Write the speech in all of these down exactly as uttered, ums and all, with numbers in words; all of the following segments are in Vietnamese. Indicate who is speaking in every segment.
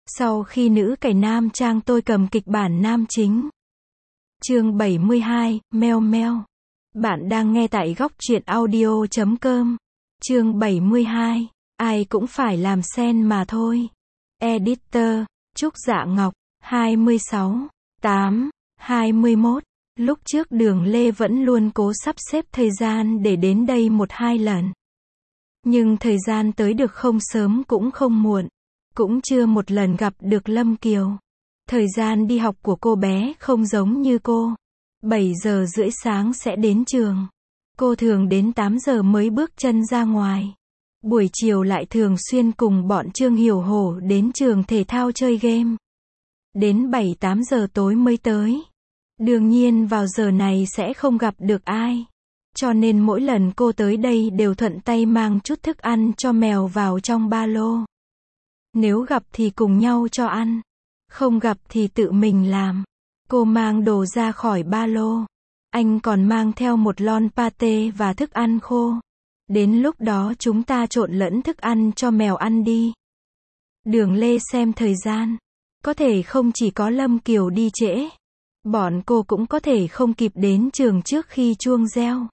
Speaker 1: Sau khi nữ cải nam trang tôi cầm kịch bản nam chính. Chương bảy mươi hai, meo meo. Bạn đang nghe tại góc truyện audio chấm com. Chương bảy mươi hai, ai cũng phải làm sen mà thôi. Editor, Trúc Dạ Ngọc, hai mươi sáu, tám, hai mươi mốt. Lúc trước Đường Lê vẫn luôn cố sắp xếp thời gian để đến đây một hai lần. Nhưng thời gian tới được không sớm cũng không muộn. Cũng chưa một lần gặp được Lâm Kiều. Thời gian đi học của cô bé không giống như cô. bảy giờ rưỡi sáng sẽ đến trường. Cô thường đến tám giờ mới bước chân ra ngoài. Buổi chiều lại thường xuyên cùng bọn Trương Hiểu Hổ đến trường thể thao chơi game. Đến bảy tám giờ tối mới tới. Đương nhiên vào giờ này sẽ không gặp được ai. Cho nên mỗi lần cô tới đây đều thuận tay mang chút thức ăn cho mèo vào trong ba lô. Nếu gặp thì cùng nhau cho ăn. Không gặp thì tự mình làm. Cô mang đồ ra khỏi ba lô. Anh còn mang theo một lon pate và thức ăn khô. Đến lúc đó chúng ta trộn lẫn thức ăn cho mèo ăn đi. Đường Lê xem thời gian. Có thể không chỉ có Lâm Kiều đi trễ. Bọn cô cũng có thể không kịp đến trường trước khi chuông reo.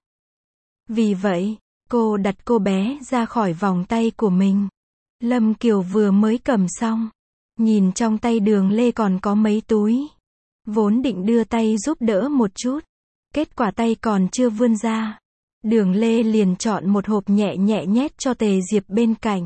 Speaker 1: Vì vậy, cô đặt cô bé ra khỏi vòng tay của mình. Lâm Kiều vừa mới cầm xong. Nhìn trong tay Đường Lê còn có mấy túi. Vốn định đưa tay giúp đỡ một chút. Kết quả tay còn chưa vươn ra. Đường Lê liền chọn một hộp nhẹ nhẹ nhét cho Tề Diệp bên cạnh.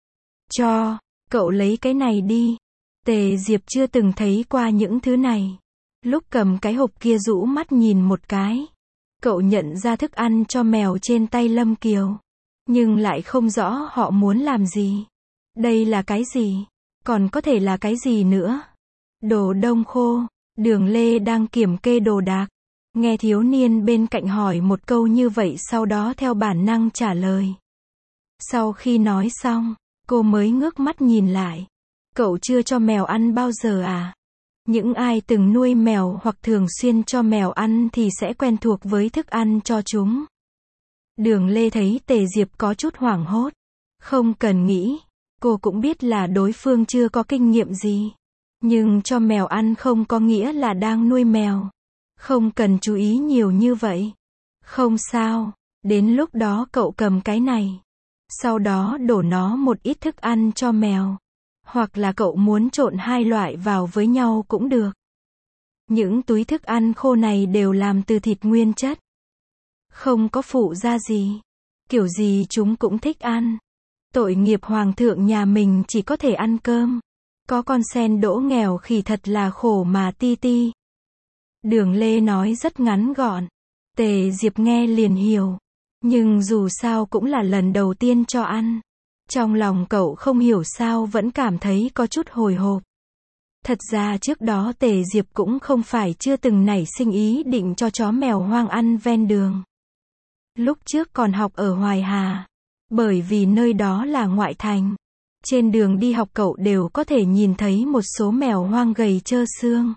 Speaker 1: Cho, cậu lấy cái này đi. Tề Diệp chưa từng thấy qua những thứ này. Lúc cầm cái hộp kia rũ mắt nhìn một cái. Cậu nhận ra thức ăn cho mèo trên tay Lâm Kiều. Nhưng lại không rõ họ muốn làm gì. Đây là cái gì? Còn có thể là cái gì nữa? Đồ đông khô. Đường Lê đang kiểm kê đồ đạc. Nghe thiếu niên bên cạnh hỏi một câu như vậy sau đó theo bản năng trả lời. Sau khi nói xong, cô mới ngước mắt nhìn lại. Cậu chưa cho mèo ăn bao giờ à? Những ai từng nuôi mèo hoặc thường xuyên cho mèo ăn thì sẽ quen thuộc với thức ăn cho chúng. Đường Lê thấy Tề Diệp có chút hoảng hốt. Không cần nghĩ. Cô cũng biết là đối phương chưa có kinh nghiệm gì. Nhưng cho mèo ăn không có nghĩa là đang nuôi mèo. Không cần chú ý nhiều như vậy. Không sao. Đến lúc đó cậu cầm cái này. Sau đó đổ nó một ít thức ăn cho mèo. Hoặc là cậu muốn trộn hai loại vào với nhau cũng được. Những túi thức ăn khô này đều làm từ thịt nguyên chất. Không có phụ gia gì. Kiểu gì chúng cũng thích ăn. Tội nghiệp hoàng thượng nhà mình chỉ có thể ăn cơm. Có con sen đỗ nghèo khỉ thật là khổ mà ti ti. Đường Lê nói rất ngắn gọn. Tề Diệp nghe liền hiểu. Nhưng dù sao cũng là lần đầu tiên cho ăn. Trong lòng cậu không hiểu sao vẫn cảm thấy có chút hồi hộp. Thật ra trước đó Tề Diệp cũng không phải chưa từng nảy sinh ý định cho chó mèo hoang ăn ven đường. Lúc trước còn học ở Hoài Hà. Bởi vì nơi đó là ngoại thành. Trên đường đi học cậu đều có thể nhìn thấy một số mèo hoang gầy trơ xương.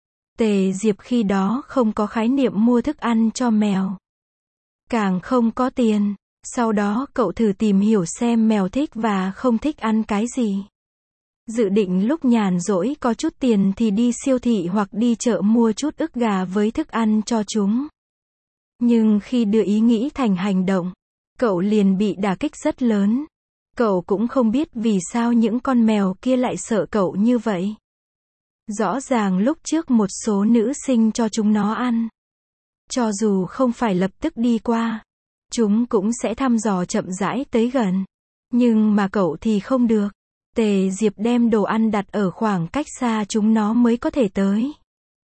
Speaker 1: Tề Diệp khi đó không có khái niệm mua thức ăn cho mèo. Càng không có tiền. Sau đó cậu thử tìm hiểu xem mèo thích và không thích ăn cái gì. Dự định lúc nhàn rỗi có chút tiền thì đi siêu thị hoặc đi chợ mua chút ức gà với thức ăn cho chúng. Nhưng khi đưa ý nghĩ thành hành động, cậu liền bị đả kích rất lớn. Cậu cũng không biết vì sao những con mèo kia lại sợ cậu như vậy. Rõ ràng lúc trước một số nữ sinh cho chúng nó ăn. Cho dù không phải lập tức đi qua, chúng cũng sẽ thăm dò chậm rãi tới gần. Nhưng mà cậu thì không được. Tề Diệp đem đồ ăn đặt ở khoảng cách xa chúng nó mới có thể tới.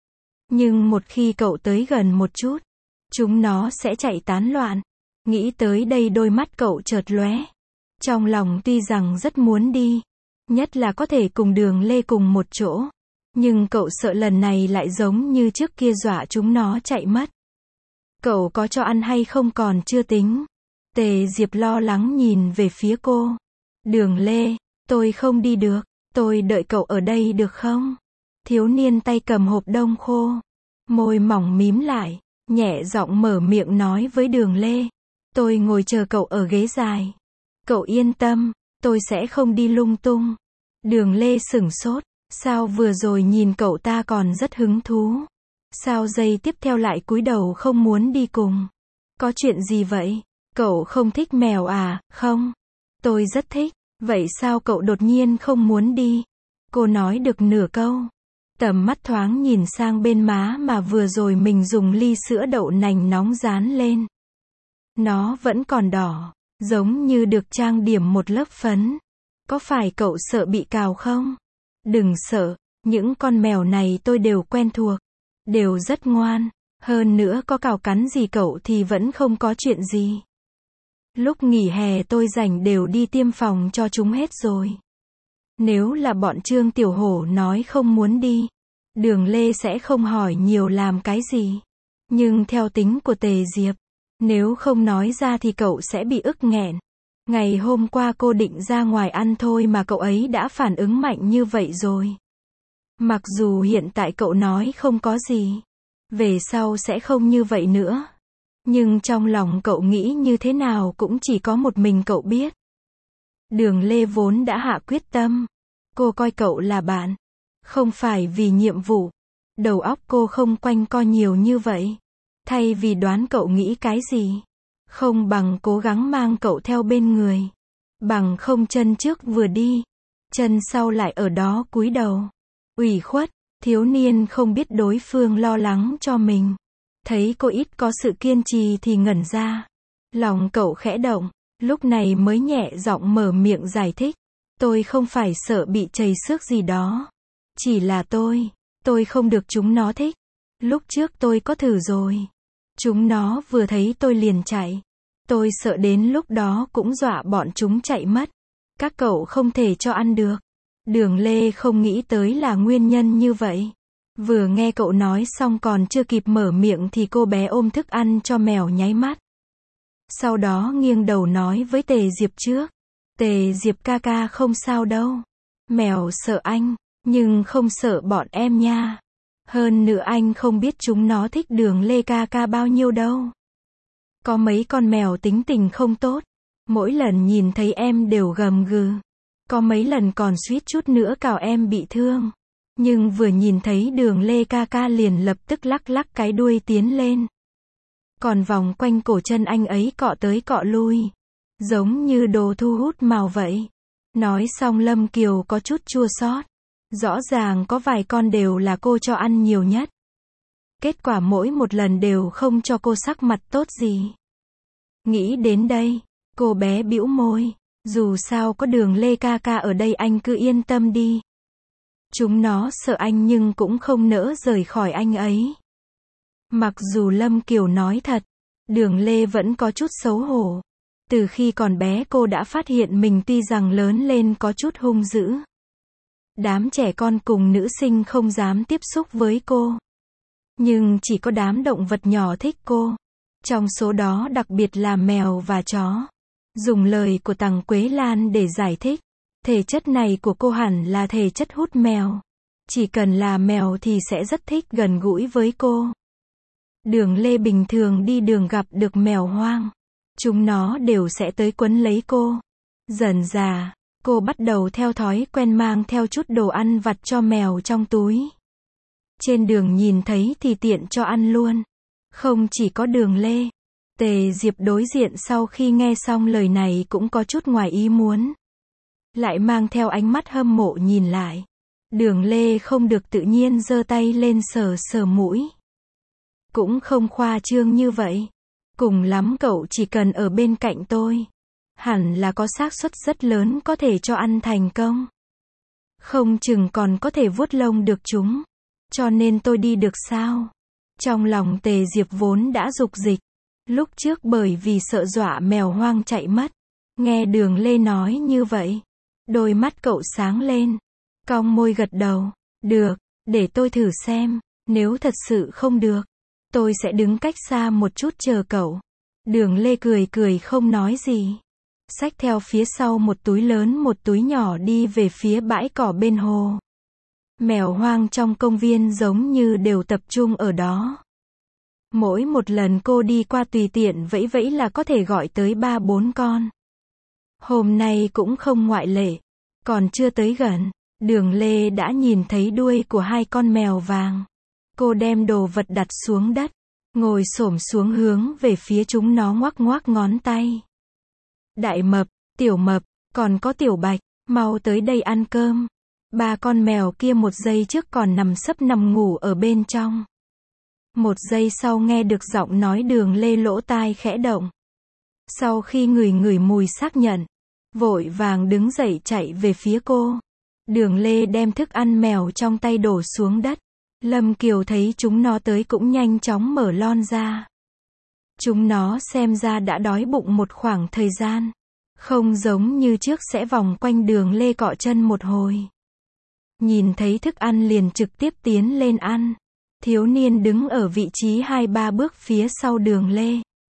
Speaker 1: Nhưng một khi cậu tới gần một chút, chúng nó sẽ chạy tán loạn. Nghĩ tới đây đôi mắt cậu chợt lóe. Trong lòng tuy rằng rất muốn đi. Nhất là có thể cùng Đường Lê cùng một chỗ. Nhưng cậu sợ lần này lại giống như trước kia dọa chúng nó chạy mất. Cậu có cho ăn hay không còn chưa tính. Tề Diệp lo lắng nhìn về phía cô. Đường Lê, tôi không đi được. Tôi đợi cậu ở đây được không? Thiếu niên tay cầm hộp đông khô. Môi mỏng mím lại. Nhẹ giọng mở miệng nói với Đường Lê. Tôi ngồi chờ cậu ở ghế dài. Cậu yên tâm. Tôi sẽ không đi lung tung. Đường Lê sửng sốt. Sao vừa rồi nhìn cậu ta còn rất hứng thú? Sao giây tiếp theo lại cúi đầu không muốn đi cùng? Có chuyện gì vậy? Cậu không thích mèo à? Không. Tôi rất thích. Vậy sao cậu đột nhiên không muốn đi? Cô nói được nửa câu. Tầm mắt thoáng nhìn sang bên má mà vừa rồi mình dùng ly sữa đậu nành nóng dán lên. Nó vẫn còn đỏ, giống như được trang điểm một lớp phấn. Có phải cậu sợ bị cào không? Đừng sợ, những con mèo này tôi đều quen thuộc. Đều rất ngoan. Hơn nữa có cào cắn gì cậu thì vẫn không có chuyện gì. Lúc nghỉ hè tôi rảnh đều đi tiêm phòng cho chúng hết rồi. Nếu là bọn Trương Tiểu Hổ nói không muốn đi, Đường Lê sẽ không hỏi nhiều làm cái gì. Nhưng theo tính của Tề Diệp, nếu không nói ra thì cậu sẽ bị ức nghẹn. Ngày hôm qua cô định ra ngoài ăn thôi mà cậu ấy đã phản ứng mạnh như vậy rồi. Mặc dù hiện tại cậu nói không có gì, về sau sẽ không như vậy nữa. Nhưng trong lòng cậu nghĩ như thế nào cũng chỉ có một mình cậu biết. Đường Lê vốn đã hạ quyết tâm. Cô coi cậu là bạn. Không phải vì nhiệm vụ. Đầu óc cô không quanh co nhiều như vậy. Thay vì đoán cậu nghĩ cái gì, không bằng cố gắng mang cậu theo bên người. Bằng không chân trước vừa đi, chân sau lại ở đó cúi đầu. Ủy khuất, thiếu niên không biết đối phương lo lắng cho mình. Thấy cô ít có sự kiên trì thì ngẩn ra. Lòng cậu khẽ động, lúc này mới nhẹ giọng mở miệng giải thích. Tôi không phải sợ bị trầy xước gì đó. Chỉ là tôi, tôi không được chúng nó thích. Lúc trước tôi có thử rồi. Chúng nó vừa thấy tôi liền chạy. Tôi sợ đến lúc đó cũng dọa bọn chúng chạy mất. Các cậu không thể cho ăn được. Đường Lê không nghĩ tới là nguyên nhân như vậy. Vừa nghe cậu nói xong còn chưa kịp mở miệng thì cô bé ôm thức ăn cho mèo nháy mắt. Sau đó nghiêng đầu nói với Tề Diệp trước. Tề Diệp ca ca không sao đâu. Mèo sợ anh, nhưng không sợ bọn em nha. Hơn nữa anh không biết chúng nó thích Đường Lê ca ca bao nhiêu đâu. Có mấy con mèo tính tình không tốt. Mỗi lần nhìn thấy em đều gầm gừ. Có mấy lần còn suýt chút nữa cào em bị thương. Nhưng vừa nhìn thấy Đường Lê ca ca liền lập tức lắc lắc cái đuôi tiến lên. Còn vòng quanh cổ chân anh ấy cọ tới cọ lui. Giống như đồ thu hút màu vậy. Nói xong Lâm Kiều có chút chua xót. Rõ ràng có vài con đều là cô cho ăn nhiều nhất. Kết quả mỗi một lần đều không cho cô sắc mặt tốt gì. Nghĩ đến đây, cô bé bĩu môi. Dù sao có Đường Lê ca ca ở đây anh cứ yên tâm đi. Chúng nó sợ anh nhưng cũng không nỡ rời khỏi anh ấy. Mặc dù Lâm Kiều nói thật, Đường Lê vẫn có chút xấu hổ. Từ khi còn bé cô đã phát hiện mình tuy rằng lớn lên có chút hung dữ. Đám trẻ con cùng nữ sinh không dám tiếp xúc với cô. Nhưng chỉ có đám động vật nhỏ thích cô. Trong số đó đặc biệt là mèo và chó. Dùng lời của Tằng Quế Lan để giải thích. Thể chất này của cô hẳn là thể chất hút mèo. Chỉ cần là mèo thì sẽ rất thích gần gũi với cô. Đường Lê bình thường đi đường gặp được mèo hoang. Chúng nó đều sẽ tới quấn lấy cô. Dần dà, cô bắt đầu theo thói quen mang theo chút đồ ăn vặt cho mèo trong túi. Trên đường nhìn thấy thì tiện cho ăn luôn. Không chỉ có Đường Lê. Tề Diệp đối diện sau khi nghe xong lời này cũng có chút ngoài ý muốn. Lại mang theo ánh mắt hâm mộ nhìn lại. Đường Lê không được tự nhiên giơ tay lên sờ sờ mũi. Cũng không khoa trương như vậy. Cùng lắm cậu chỉ cần ở bên cạnh tôi. Hẳn là có xác suất rất lớn có thể cho ăn thành công. Không chừng còn có thể vuốt lông được chúng. Cho nên tôi đi được sao? Trong lòng Tề Diệp vốn đã dục dịch. Lúc trước bởi vì sợ dọa mèo hoang chạy mất. Nghe Đường Lê nói như vậy. Đôi mắt cậu sáng lên. Cong môi gật đầu. Được, để tôi thử xem. Nếu thật sự không được, tôi sẽ đứng cách xa một chút chờ cậu. Đường Lê cười cười không nói gì. Xách theo phía sau một túi lớn một túi nhỏ đi về phía bãi cỏ bên hồ. Mèo hoang trong công viên giống như đều tập trung ở đó. Mỗi một lần cô đi qua tùy tiện vẫy vẫy là có thể gọi tới ba bốn con. Hôm nay cũng không ngoại lệ. Còn chưa tới gần, Đường Lê đã nhìn thấy đuôi của hai con mèo vàng. Cô đem đồ vật đặt xuống đất, ngồi xổm xuống hướng về phía chúng nó ngoắc ngoắc ngón tay. Đại mập, tiểu mập, còn có tiểu bạch, mau tới đây ăn cơm. Ba con mèo kia một giây trước còn nằm sấp nằm ngủ ở bên trong. Một giây sau nghe được giọng nói Đường Lê lỗ tai khẽ động. Sau khi ngửi ngửi mùi xác nhận, vội vàng đứng dậy chạy về phía cô. Đường Lê đem thức ăn mèo trong tay đổ xuống đất. Lâm Kiều thấy chúng nó tới cũng nhanh chóng mở lon ra. Chúng nó xem ra đã đói bụng một khoảng thời gian. Không giống như trước sẽ vòng quanh Đường Lê cọ chân một hồi. Nhìn thấy thức ăn liền trực tiếp tiến lên ăn. Thiếu niên đứng ở vị trí hai ba bước phía sau Đường Lê.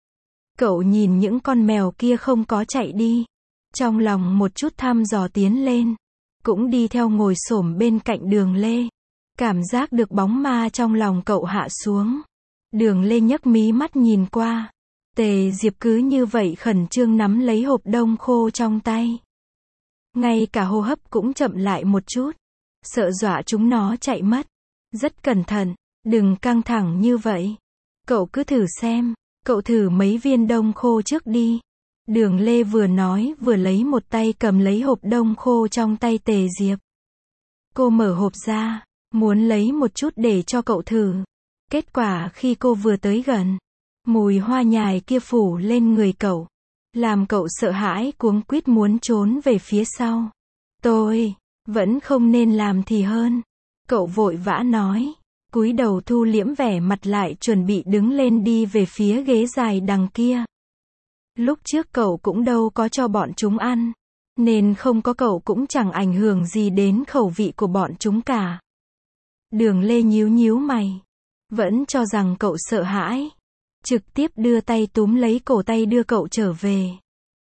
Speaker 1: Cậu nhìn những con mèo kia không có chạy đi. Trong lòng một chút thăm dò tiến lên. Cũng đi theo ngồi xổm bên cạnh Đường Lê. Cảm giác được bóng ma trong lòng cậu hạ xuống. Đường Lê nhấc mí mắt nhìn qua. Tề Diệp cứ như vậy khẩn trương nắm lấy hộp đông khô trong tay. Ngay cả hô hấp cũng chậm lại một chút. Sợ dọa chúng nó chạy mất. Rất cẩn thận, đừng căng thẳng như vậy. Cậu cứ thử xem, cậu thử mấy viên đông khô trước đi. Đường Lê vừa nói vừa lấy một tay cầm lấy hộp đông khô trong tay Tề Diệp. Cô mở hộp ra, muốn lấy một chút để cho cậu thử. Kết quả khi cô vừa tới gần, mùi hoa nhài kia phủ lên người cậu. Làm cậu sợ hãi cuống quýt muốn trốn về phía sau. Tôi, vẫn không nên làm thì hơn. Cậu vội vã nói. Cúi đầu thu liễm vẻ mặt lại chuẩn bị đứng lên đi về phía ghế dài đằng kia. Lúc trước cậu cũng đâu có cho bọn chúng ăn. Nên không có cậu cũng chẳng ảnh hưởng gì đến khẩu vị của bọn chúng cả. Đường Lê nhíu nhíu mày. Vẫn cho rằng cậu sợ hãi. Trực tiếp đưa tay túm lấy cổ tay đưa cậu trở về.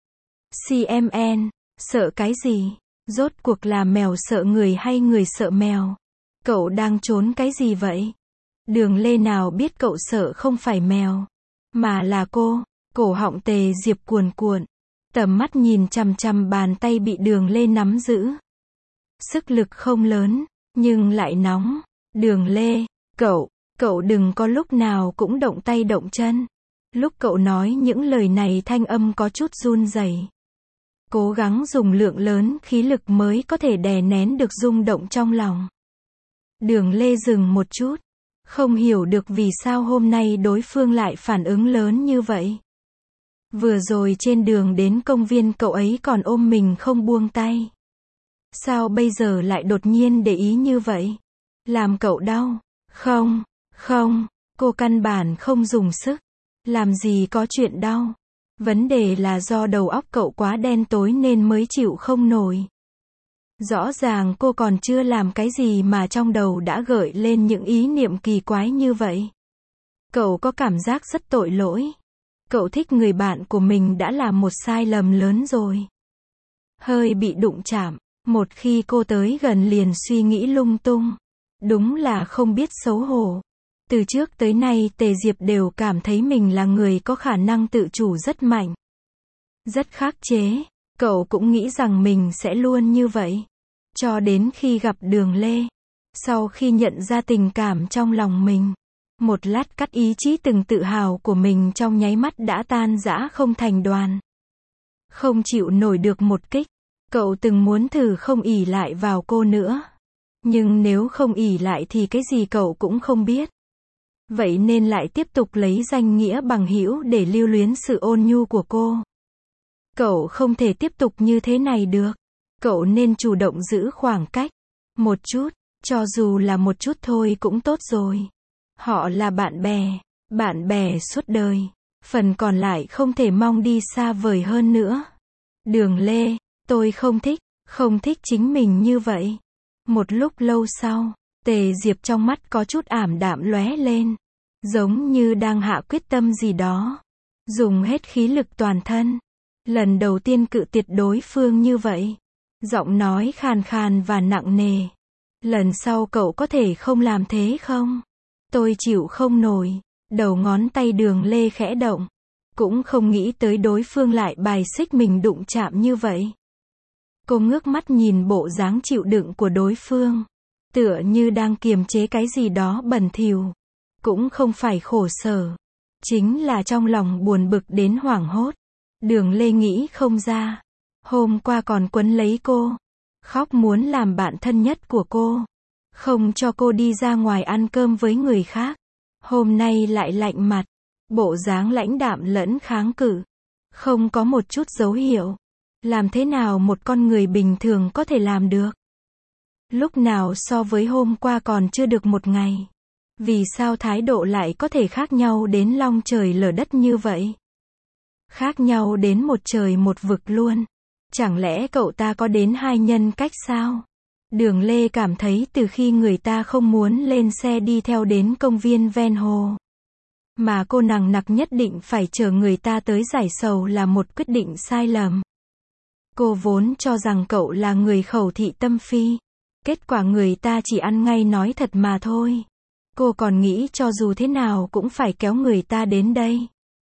Speaker 1: xê em en, sợ cái gì? Rốt cuộc là mèo sợ người hay người sợ mèo? Cậu đang trốn cái gì vậy? Đường Lê nào biết cậu sợ không phải mèo, mà là cô. Cổ họng Tề Diệp cuồn cuộn. Tầm mắt nhìn chằm chằm bàn tay bị Đường Lê nắm giữ. Sức lực không lớn, nhưng lại nóng. Đường Lê, cậu, cậu đừng có lúc nào cũng động tay động chân. Lúc cậu nói những lời này thanh âm có chút run rẩy. Cố gắng dùng lượng lớn khí lực mới có thể đè nén được rung động trong lòng. Đường Lê dừng một chút. Không hiểu được vì sao hôm nay đối phương lại phản ứng lớn như vậy. Vừa rồi trên đường đến công viên cậu ấy còn ôm mình không buông tay. Sao bây giờ lại đột nhiên để ý như vậy? Làm cậu đau? Không, không, cô căn bản không dùng sức. Làm gì có chuyện đau. Vấn đề là do đầu óc cậu quá đen tối nên mới chịu không nổi. Rõ ràng cô còn chưa làm cái gì mà trong đầu đã gợi lên những ý niệm kỳ quái như vậy. Cậu có cảm giác rất tội lỗi. Cậu thích người bạn của mình đã làm một sai lầm lớn rồi. Hơi bị đụng chạm. Một khi cô tới gần liền suy nghĩ lung tung. Đúng là không biết xấu hổ. Từ trước tới nay Tề Diệp đều cảm thấy mình là người có khả năng tự chủ rất mạnh. Rất khắc chế. Cậu cũng nghĩ rằng mình sẽ luôn như vậy. Cho đến khi gặp Đường Lê. Sau khi nhận ra tình cảm trong lòng mình. Một lát cắt ý chí từng tự hào của mình trong nháy mắt đã tan rã không thành đoàn. Không chịu nổi được một kích. Cậu từng muốn thử không ỷ lại vào cô nữa. Nhưng nếu không ỷ lại thì cái gì cậu cũng không biết. Vậy nên lại tiếp tục lấy danh nghĩa bằng hữu để lưu luyến sự ôn nhu của cô. Cậu không thể tiếp tục như thế này được. Cậu nên chủ động giữ khoảng cách. Một chút, cho dù là một chút thôi cũng tốt rồi. Họ là bạn bè, bạn bè suốt đời. Phần còn lại không thể mong đi xa vời hơn nữa. Đường Lê, tôi không thích, không thích chính mình như vậy. Một lúc lâu sau, Tề Diệp trong mắt có chút ảm đạm lóe lên. Giống như đang hạ quyết tâm gì đó. Dùng hết khí lực toàn thân. Lần đầu tiên cự tuyệt đối phương như vậy. Giọng nói khàn khàn và nặng nề. Lần sau cậu có thể không làm thế không? Tôi chịu không nổi. Đầu ngón tay Đường Lê khẽ động. Cũng không nghĩ tới đối phương lại bài xích mình đụng chạm như vậy. Cô ngước mắt nhìn bộ dáng chịu đựng của đối phương. Tựa như đang kiềm chế cái gì đó bẩn thỉu. Cũng không phải khổ sở. Chính là trong lòng buồn bực đến hoảng hốt. Đường Lê nghĩ không ra. Hôm qua còn quấn lấy cô. Khóc muốn làm bạn thân nhất của cô. Không cho cô đi ra ngoài ăn cơm với người khác. Hôm nay lại lạnh mặt. Bộ dáng lãnh đạm lẫn kháng cự. Không có một chút dấu hiệu. Làm thế nào một con người bình thường có thể làm được? Lúc nào so với hôm qua còn chưa được một ngày. Vì sao thái độ lại có thể khác nhau đến long trời lở đất như vậy? Khác nhau đến một trời một vực luôn. Chẳng lẽ cậu ta có đến hai nhân cách sao? Đường Lê cảm thấy từ khi người ta không muốn lên xe đi theo đến công viên ven hồ. Mà cô nằng nặc nhất định phải chờ người ta tới giải sầu là một quyết định sai lầm. Cô vốn cho rằng cậu là người khẩu thị tâm phi. Kết quả người ta chỉ ăn ngay nói thật mà thôi. Cô còn nghĩ cho dù thế nào cũng phải kéo người ta đến đây.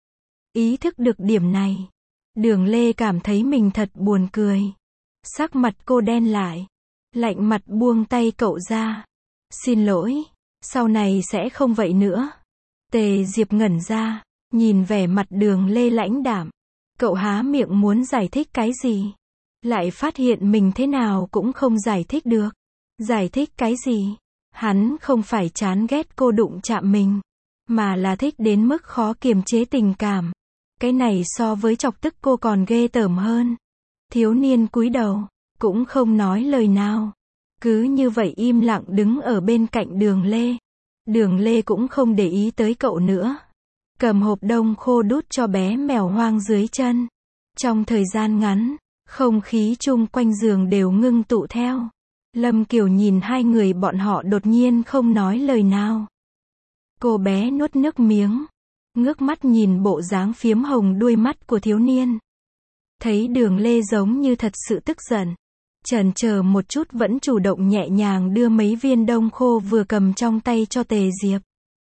Speaker 1: Ý thức được điểm này. Đường Lê cảm thấy mình thật buồn cười. Sắc mặt cô đen lại. Lạnh mặt buông tay cậu ra. Xin lỗi. Sau này sẽ không vậy nữa. Tề Diệp ngẩn ra. Nhìn vẻ mặt Đường Lê lãnh đạm. Cậu há miệng muốn giải thích cái gì. Lại phát hiện mình thế nào cũng không giải thích được. Giải thích cái gì? Hắn không phải chán ghét cô đụng chạm mình. Mà là thích đến mức khó kiềm chế tình cảm. Cái này so với chọc tức cô còn ghê tởm hơn. Thiếu niên cúi đầu. Cũng không nói lời nào. Cứ như vậy im lặng đứng ở bên cạnh Đường Lê. Đường Lê cũng không để ý tới cậu nữa. Cầm hộp đông khô đút cho bé mèo hoang dưới chân. Trong thời gian ngắn, không khí chung quanh giường đều ngưng tụ theo. Lâm Kiều nhìn hai người bọn họ đột nhiên không nói lời nào. Cô bé nuốt nước miếng. Ngước mắt nhìn bộ dáng phiếm hồng đuôi mắt của thiếu niên. Thấy Đường Lê giống như thật sự tức giận. Chần chờ một chút vẫn chủ động nhẹ nhàng đưa mấy viên đông khô vừa cầm trong tay cho Tề Diệp.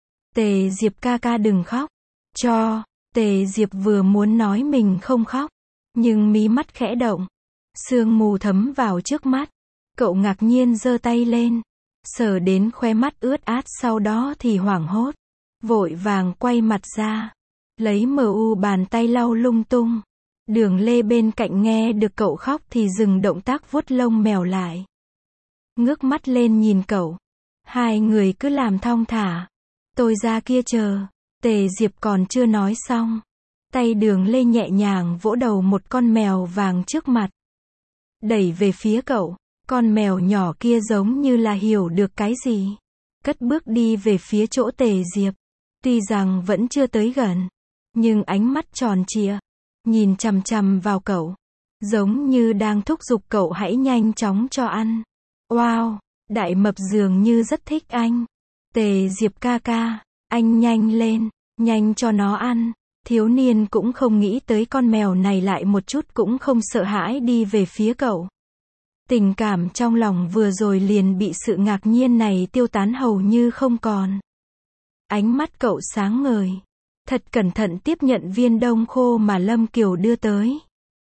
Speaker 1: Tề Diệp ca ca đừng khóc. Cho. Tề Diệp vừa muốn nói mình không khóc. Nhưng mí mắt khẽ động. Sương mù thấm vào trước mắt. Cậu ngạc nhiên giơ tay lên. Sờ đến khóe mắt ướt át sau đó thì hoảng hốt. Vội vàng quay mặt ra. Lấy mờ u bàn tay lau lung tung. Đường Lê bên cạnh nghe được cậu khóc thì dừng động tác vuốt lông mèo lại. Ngước mắt lên nhìn cậu. Hai người cứ làm thong thả. Tôi ra kia chờ. Tề Diệp còn chưa nói xong. Tay Đường Lê nhẹ nhàng vỗ đầu một con mèo vàng trước mặt. Đẩy về phía cậu. Con mèo nhỏ kia giống như là hiểu được cái gì. Cất bước đi về phía chỗ Tề Diệp. Tuy rằng vẫn chưa tới gần. Nhưng ánh mắt tròn trịa. Nhìn chằm chằm vào cậu. Giống như đang thúc giục cậu hãy nhanh chóng cho ăn. Wow, đại mập dường như rất thích anh. Tề Diệp ca ca, anh nhanh lên, nhanh cho nó ăn. Thiếu niên cũng không nghĩ tới con mèo này lại một chút cũng không sợ hãi đi về phía cậu. Tình cảm trong lòng vừa rồi liền bị sự ngạc nhiên này tiêu tán hầu như không còn. Ánh mắt cậu sáng ngời. Thật cẩn thận tiếp nhận viên đông khô mà Lâm Kiều đưa tới.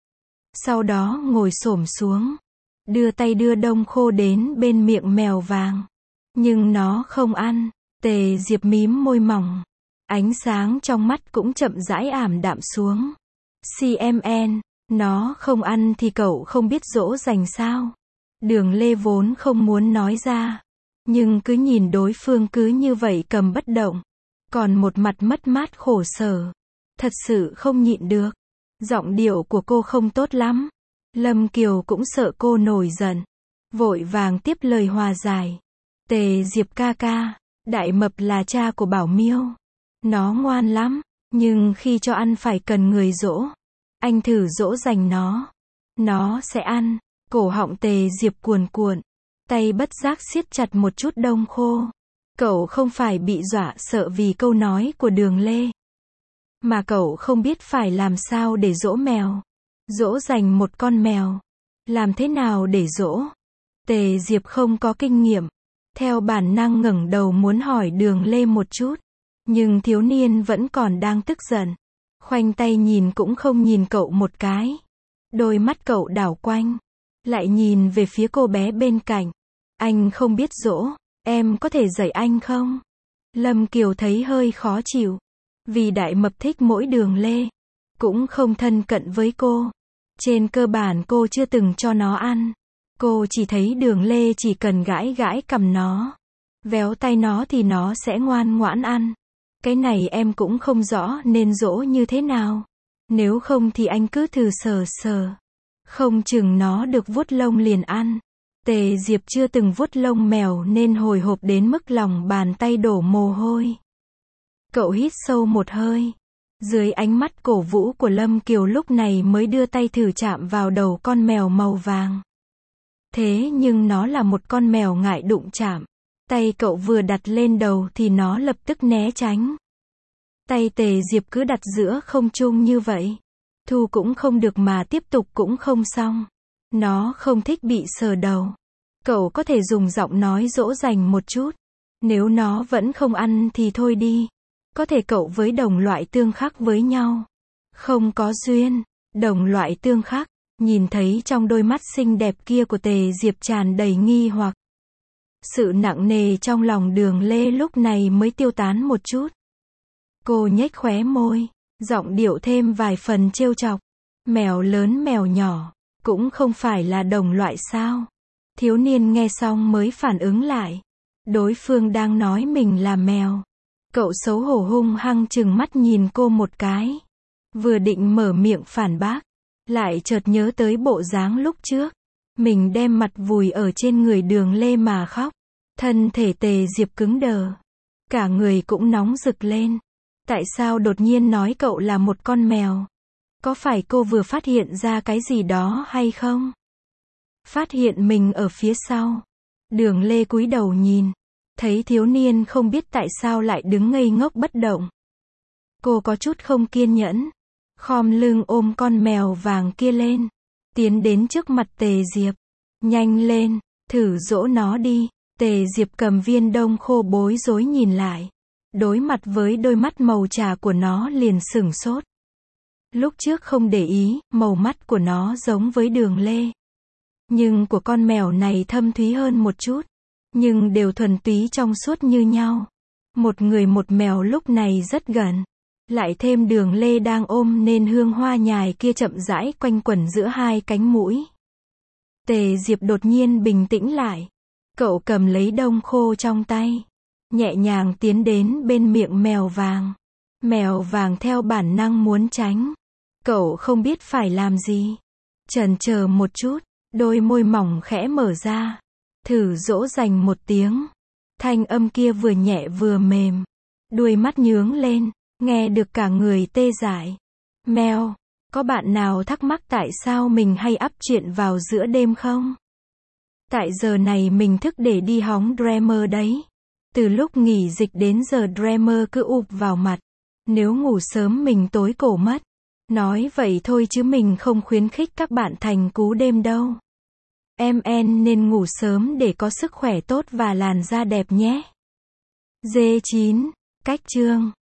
Speaker 1: Sau đó ngồi xổm xuống. Đưa tay đưa đông khô đến bên miệng mèo vàng. Nhưng nó không ăn. Tề Diệp mím môi mỏng. Ánh sáng trong mắt cũng chậm rãi ảm đạm xuống. xê em en, nó không ăn thì cậu không biết dỗ dành sao. Đường Lê vốn không muốn nói ra. Nhưng cứ nhìn đối phương cứ như vậy cầm bất động. Còn một mặt mất mát khổ sở. Thật sự không nhịn được. Giọng điệu của cô không tốt lắm. Lâm Kiều cũng sợ cô nổi giận. Vội vàng tiếp lời hòa giải. Tề Diệp ca ca. Đại mập là cha của Bảo Miêu. Nó ngoan lắm. Nhưng khi cho ăn phải cần người dỗ. Anh thử dỗ dành nó. Nó sẽ ăn. Cổ họng Tề Diệp cuồn cuộn. Tay bất giác siết chặt một chút đông khô. Cậu không phải bị dọa sợ vì câu nói của Đường Lê. Mà cậu không biết phải làm sao để dỗ mèo. Dỗ dành một con mèo. Làm thế nào để dỗ? Tề Diệp không có kinh nghiệm. Theo bản năng ngẩng đầu muốn hỏi Đường Lê một chút. Nhưng thiếu niên vẫn còn đang tức giận. Khoanh tay nhìn cũng không nhìn cậu một cái. Đôi mắt cậu đảo quanh. Lại nhìn về phía cô bé bên cạnh. Anh không biết dỗ, em có thể dạy anh không? Lâm Kiều thấy hơi khó chịu. Vì Đại Mập thích mỗi Đường Lê. Cũng không thân cận với cô. Trên cơ bản cô chưa từng cho nó ăn. Cô chỉ thấy Đường Lê chỉ cần gãi gãi cằm nó, véo tay nó thì nó sẽ ngoan ngoãn ăn. Cái này em cũng không rõ nên dỗ như thế nào. Nếu không thì anh cứ thử sờ sờ. Không chừng nó được vuốt lông liền ăn. Tề Diệp chưa từng vuốt lông mèo nên hồi hộp đến mức lòng bàn tay đổ mồ hôi. Cậu hít sâu một hơi. Dưới ánh mắt cổ vũ của Lâm Kiều lúc này mới đưa tay thử chạm vào đầu con mèo màu vàng. Thế nhưng nó là một con mèo ngại đụng chạm. Tay cậu vừa đặt lên đầu thì nó lập tức né tránh. Tay Tề Diệp cứ đặt giữa không trung như vậy. Thu cũng không được mà tiếp tục cũng không xong. Nó không thích bị sờ đầu. Cậu có thể dùng giọng nói dỗ dành một chút. Nếu nó vẫn không ăn thì thôi đi. Có thể cậu với đồng loại tương khắc với nhau. Không có duyên. Đồng loại tương khắc. Nhìn thấy trong đôi mắt xinh đẹp kia của Tề Diệp tràn đầy nghi hoặc. Sự nặng nề trong lòng Đường Lê lúc này mới tiêu tán một chút. Cô nhếch khóe môi, giọng điệu thêm vài phần trêu chọc. Mèo lớn mèo nhỏ, cũng không phải là đồng loại sao? Thiếu niên nghe xong mới phản ứng lại. Đối phương đang nói mình là mèo. Cậu xấu hổ hung hăng trừng mắt nhìn cô một cái. Vừa định mở miệng phản bác, lại chợt nhớ tới bộ dáng lúc trước. Mình đem mặt vùi ở trên người Đường Lê mà khóc. Thân thể Tề Diệp cứng đờ. Cả người cũng nóng rực lên. Tại sao đột nhiên nói cậu là một con mèo? Có phải cô vừa phát hiện ra cái gì đó hay không? Phát hiện mình ở phía sau. Đường Lê cúi đầu nhìn. Thấy thiếu niên không biết tại sao lại đứng ngây ngốc bất động. Cô có chút không kiên nhẫn. Khom lưng ôm con mèo vàng kia lên. Tiến đến trước mặt Tề Diệp. Nhanh lên, thử dỗ nó đi. Tề Diệp cầm viên đông khô bối rối nhìn lại. Đối mặt với đôi mắt màu trà của nó liền sửng sốt. Lúc trước không để ý, màu mắt của nó giống với Đường Lê. Nhưng của con mèo này thâm thúy hơn một chút. Nhưng đều thuần túy trong suốt như nhau. Một người một mèo lúc này rất gần. Lại thêm Đường Lê đang ôm nên hương hoa nhài kia chậm rãi quanh quẩn giữa hai cánh mũi. Tề Diệp đột nhiên bình tĩnh lại. Cậu cầm lấy đông khô trong tay. Nhẹ nhàng tiến đến bên miệng mèo vàng. Mèo vàng theo bản năng muốn tránh. Cậu không biết phải làm gì. Chần chờ một chút, đôi môi mỏng khẽ mở ra. Thử dỗ dành một tiếng. Thanh âm kia vừa nhẹ vừa mềm. Đuôi mắt nhướng lên, nghe được cả người tê dại. Mèo, có bạn nào thắc mắc tại sao mình hay up chuyện vào giữa đêm không? Tại giờ này mình thức để đi hóng Dreamer đấy. Từ lúc nghỉ dịch đến giờ Dreamer cứ ụp vào mặt. Nếu ngủ sớm mình tối cổ mất. Nói vậy thôi chứ mình không khuyến khích các bạn thành cú đêm đâu. Em en nên ngủ sớm để có sức khỏe tốt và làn da đẹp nhé. D chín. Cách chương